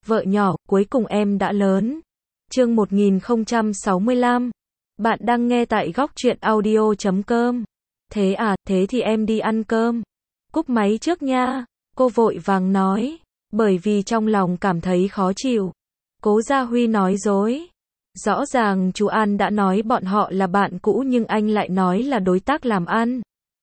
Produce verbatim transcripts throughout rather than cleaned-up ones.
Vợ nhỏ, cuối cùng em đã lớn. Chương một nghìn không trăm sáu mươi lăm. Bạn đang nghe tại góc truyện audio chấm com. Thế à, thế thì em đi ăn cơm. Cúp máy trước nha. Cô vội vàng nói. Bởi vì trong lòng cảm thấy khó chịu. Cố Gia Huy nói dối. Rõ ràng chú An đã nói bọn họ là bạn cũ nhưng anh lại nói là đối tác làm ăn.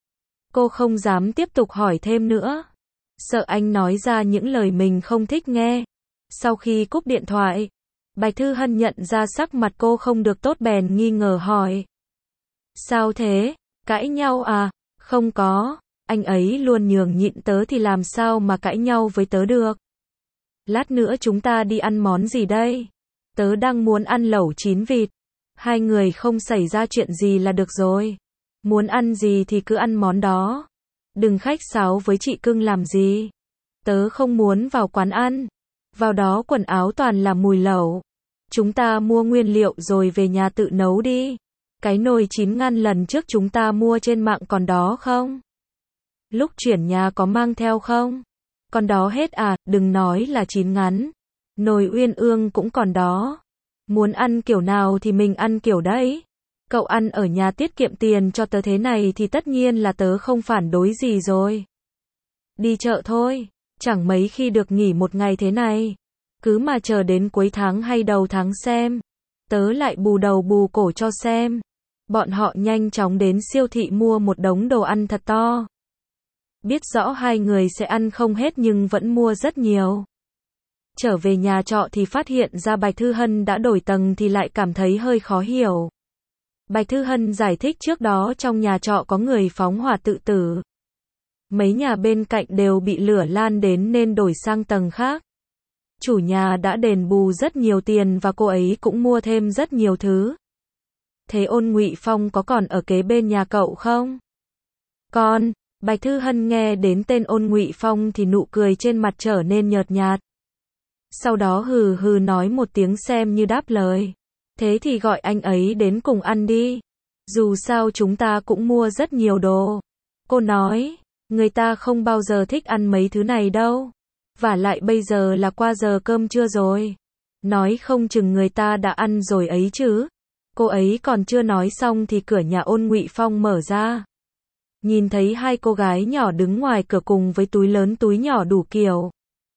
Cô không dám tiếp tục hỏi thêm nữa. Sợ anh nói ra những lời mình không thích nghe. Sau khi cúp điện thoại, Bạch Thư Hân nhận ra sắc mặt cô không được tốt bèn nghi ngờ hỏi. Sao thế? Cãi nhau à? Không có, anh ấy luôn nhường nhịn tớ thì làm sao mà cãi nhau với tớ được. Lát nữa chúng ta đi ăn món gì đây? Tớ đang muốn ăn lẩu chín vịt. Hai người không xảy ra chuyện gì là được rồi. Muốn ăn gì thì cứ ăn món đó. Đừng khách sáo với chị cưng làm gì. Tớ không muốn vào quán ăn. Vào đó quần áo toàn là mùi lẩu. Chúng ta mua nguyên liệu rồi về nhà tự nấu đi. Cái nồi chín ngăn lần trước chúng ta mua trên mạng còn đó không? Lúc chuyển nhà có mang theo không? Còn đó hết à, đừng nói là chín ngắn. Nồi uyên ương cũng còn đó. Muốn ăn kiểu nào thì mình ăn kiểu đấy. Cậu ăn ở nhà tiết kiệm tiền cho tớ thế này thì tất nhiên là tớ không phản đối gì rồi. Đi chợ thôi, chẳng mấy khi được nghỉ một ngày thế này. Cứ mà chờ đến cuối tháng hay đầu tháng xem. Tớ lại bù đầu bù cổ cho xem. Bọn họ nhanh chóng đến siêu thị mua một đống đồ ăn thật to. Biết rõ hai người sẽ ăn không hết nhưng vẫn mua rất nhiều. Trở về nhà trọ thì phát hiện ra Bạch Thư Hân đã đổi tầng thì lại cảm thấy hơi khó hiểu. Bạch Thư Hân giải thích trước đó trong nhà trọ có người phóng hỏa tự tử. Mấy nhà bên cạnh đều bị lửa lan đến nên đổi sang tầng khác. Chủ nhà đã đền bù rất nhiều tiền và cô ấy cũng mua thêm rất nhiều thứ. Thế Ôn Ngụy Phong có còn ở kế bên nhà cậu không? Còn, Bạch Thư Hân nghe đến tên Ôn Ngụy Phong thì nụ cười trên mặt trở nên nhợt nhạt. Sau đó hừ hừ nói một tiếng xem như đáp lời. Thế thì gọi anh ấy đến cùng ăn đi. Dù sao chúng ta cũng mua rất nhiều đồ. Cô nói, người ta không bao giờ thích ăn mấy thứ này đâu. Vả lại bây giờ là qua giờ cơm trưa rồi. Nói không chừng người ta đã ăn rồi ấy chứ. Cô ấy còn chưa nói xong thì cửa nhà Ôn Ngụy Phong mở ra. Nhìn thấy hai cô gái nhỏ đứng ngoài cửa cùng với túi lớn túi nhỏ đủ kiểu.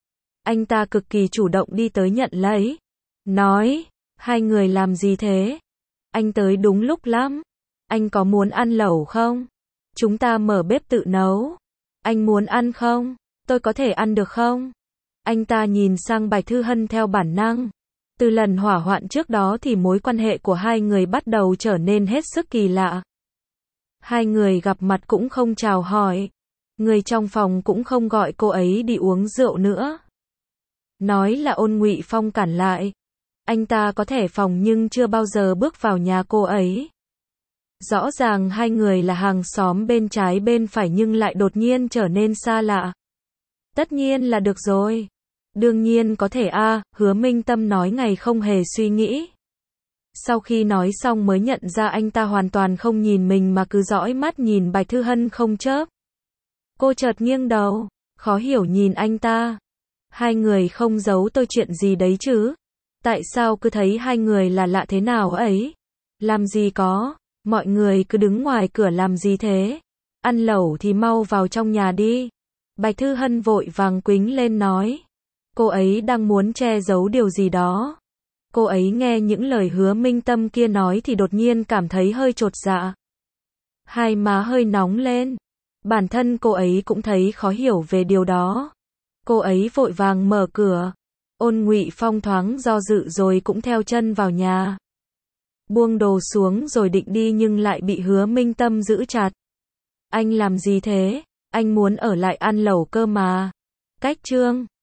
Anh ta cực kỳ chủ động đi tới nhận lấy. Nói, hai người làm gì thế? Anh tới đúng lúc lắm. Anh có muốn ăn lẩu không? Chúng ta mở bếp tự nấu. Anh muốn ăn không? Tôi có thể ăn được không? Anh ta nhìn sang Bạch Thư Hân theo bản năng. Từ lần hỏa hoạn trước đó thì mối quan hệ của hai người bắt đầu trở nên hết sức kỳ lạ. Hai người gặp mặt cũng không chào hỏi. Người trong phòng cũng không gọi cô ấy đi uống rượu nữa. Nói là Ôn Ngụy Phong cản lại. Anh ta có thẻ phòng nhưng chưa bao giờ bước vào nhà cô ấy. Rõ ràng hai người là hàng xóm bên trái bên phải nhưng lại đột nhiên trở nên xa lạ. Tất nhiên là được rồi. Đương nhiên có thể a, à, Hứa Minh Tâm nói ngày không hề suy nghĩ. Sau khi nói xong mới nhận ra anh ta hoàn toàn không nhìn mình mà cứ dõi mắt nhìn Bạch Thư Hân không chớp. Cô chợt nghiêng đầu, khó hiểu nhìn anh ta. Hai người không giấu tôi chuyện gì đấy chứ? Tại sao cứ thấy hai người là lạ thế nào ấy? Làm gì có, mọi người cứ đứng ngoài cửa làm gì thế? Ăn lẩu thì mau vào trong nhà đi. Bạch Thư Hân vội vàng quýnh lên nói. Cô ấy đang muốn che giấu điều gì đó. Cô ấy nghe những lời Hứa Minh Tâm kia nói thì đột nhiên cảm thấy hơi chột dạ. Hai má hơi nóng lên. Bản thân cô ấy cũng thấy khó hiểu về điều đó. Cô ấy vội vàng mở cửa. Ôn Ngụy Phong thoáng do dự rồi cũng theo chân vào nhà. Buông đồ xuống rồi định đi nhưng lại bị Hứa Minh Tâm giữ chặt. Anh làm gì thế? Anh muốn ở lại ăn lẩu cơ mà. Cách trương.